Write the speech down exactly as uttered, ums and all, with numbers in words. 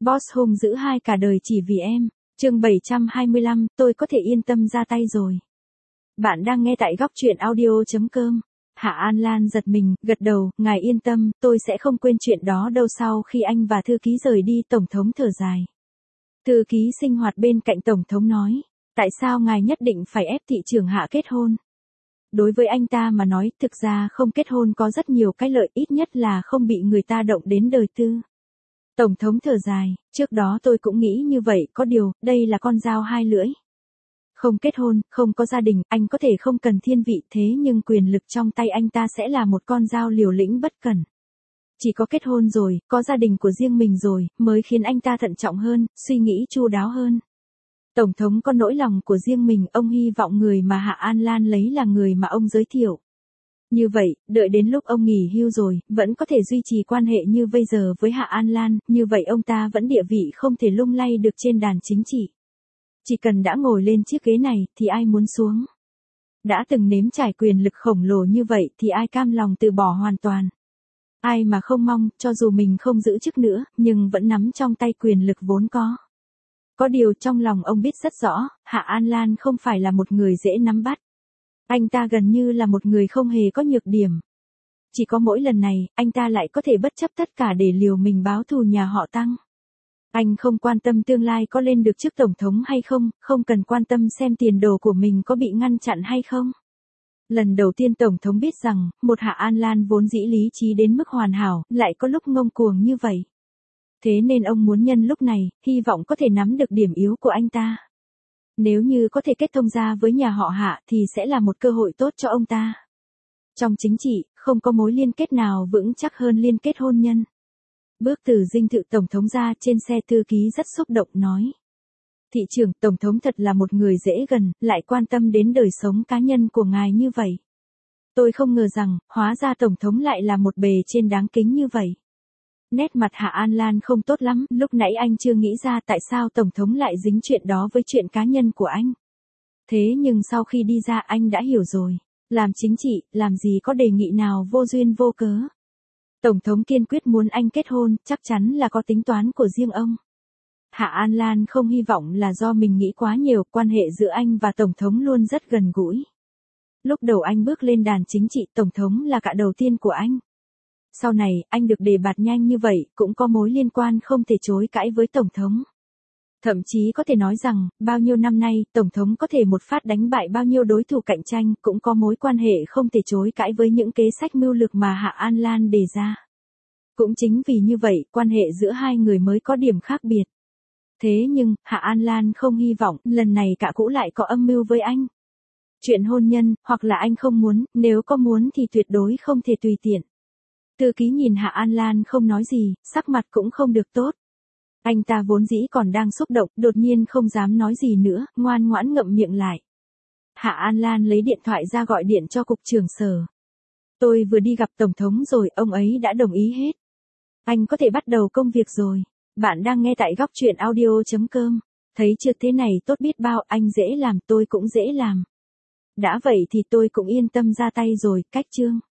Boss hung dữ hai cả đời chỉ vì em. Chương bảy trăm hai mươi lăm, tôi có thể yên tâm ra tay rồi. Bạn đang nghe tại góc truyện audio chấm com. Hạ An Lan giật mình, gật đầu, ngài yên tâm, tôi sẽ không quên chuyện đó đâu. Sau khi anh và thư ký rời đi, Tổng thống thở dài. Thư ký sinh hoạt bên cạnh Tổng thống nói, tại sao ngài nhất định phải ép thị trưởng Hạ kết hôn? Đối với anh ta mà nói, thực ra không kết hôn có rất nhiều cái lợi, ít nhất là không bị người ta động đến đời tư. Tổng thống thở dài, trước đó tôi cũng nghĩ như vậy, có điều, đây là con dao hai lưỡi. Không kết hôn, không có gia đình, anh có thể không cần thiên vị, thế nhưng quyền lực trong tay anh ta sẽ là một con dao liều lĩnh bất cẩn. Chỉ có kết hôn rồi, có gia đình của riêng mình rồi, mới khiến anh ta thận trọng hơn, suy nghĩ chu đáo hơn. Tổng thống có nỗi lòng của riêng mình, ông hy vọng người mà Hạ An Lan lấy là người mà ông giới thiệu. Như vậy, đợi đến lúc ông nghỉ hưu rồi, vẫn có thể duy trì quan hệ như bây giờ với Hạ An Lan, như vậy ông ta vẫn địa vị không thể lung lay được trên đàn chính trị. Chỉ cần đã ngồi lên chiếc ghế này, thì ai muốn xuống? Đã từng nếm trải quyền lực khổng lồ như vậy, thì ai cam lòng từ bỏ hoàn toàn? Ai mà không mong, cho dù mình không giữ chức nữa, nhưng vẫn nắm trong tay quyền lực vốn có. Có điều trong lòng ông biết rất rõ, Hạ An Lan không phải là một người dễ nắm bắt. Anh ta gần như là một người không hề có nhược điểm. Chỉ có mỗi lần này, anh ta lại có thể bất chấp tất cả để liều mình báo thù nhà họ Tăng. Anh không quan tâm tương lai có lên được chức tổng thống hay không, không cần quan tâm xem tiền đồ của mình có bị ngăn chặn hay không. Lần đầu tiên Tổng thống biết rằng, một Hạ An Lan vốn dĩ lý trí đến mức hoàn hảo, lại có lúc ngông cuồng như vậy. Thế nên ông muốn nhân lúc này, hy vọng có thể nắm được điểm yếu của anh ta. Nếu như có thể kết thông gia với nhà họ Hạ thì sẽ là một cơ hội tốt cho ông ta. Trong chính trị, không có mối liên kết nào vững chắc hơn liên kết hôn nhân. Bước từ dinh thự Tổng thống ra, trên xe thư ký rất xúc động nói. Thị trưởng, Tổng thống thật là một người dễ gần, lại quan tâm đến đời sống cá nhân của ngài như vậy. Tôi không ngờ rằng, hóa ra Tổng thống lại là một bề trên đáng kính như vậy. Nét mặt Hạ An Lan không tốt lắm, lúc nãy anh chưa nghĩ ra tại sao Tổng thống lại dính chuyện đó với chuyện cá nhân của anh. Thế nhưng sau khi đi ra anh đã hiểu rồi, làm chính trị, làm gì có đề nghị nào vô duyên vô cớ. Tổng thống kiên quyết muốn anh kết hôn, chắc chắn là có tính toán của riêng ông. Hạ An Lan không hy vọng là do mình nghĩ quá nhiều, quan hệ giữa anh và Tổng thống luôn rất gần gũi. Lúc đầu anh bước lên đàn chính trị, Tổng thống là cả đầu tiên của anh. Sau này, anh được đề bạt nhanh như vậy, cũng có mối liên quan không thể chối cãi với Tổng thống. Thậm chí có thể nói rằng, bao nhiêu năm nay, Tổng thống có thể một phát đánh bại bao nhiêu đối thủ cạnh tranh, cũng có mối quan hệ không thể chối cãi với những kế sách mưu lược mà Hạ An Lan đề ra. Cũng chính vì như vậy, quan hệ giữa hai người mới có điểm khác biệt. Thế nhưng, Hạ An Lan không hy vọng, lần này cả cũ lại có âm mưu với anh. Chuyện hôn nhân, hoặc là anh không muốn, nếu có muốn thì tuyệt đối không thể tùy tiện. Thư ký nhìn Hạ An Lan không nói gì, sắc mặt cũng không được tốt. Anh ta vốn dĩ còn đang xúc động, đột nhiên không dám nói gì nữa, ngoan ngoãn ngậm miệng lại. Hạ An Lan lấy điện thoại ra gọi điện cho cục trưởng sở. Tôi vừa đi gặp Tổng thống rồi, ông ấy đã đồng ý hết. Anh có thể bắt đầu công việc rồi. Bạn đang nghe tại góc truyện audio chấm com. Thấy chưa, thế này tốt biết bao, anh dễ làm, tôi cũng dễ làm. Đã vậy thì tôi cũng yên tâm ra tay rồi, cách chương.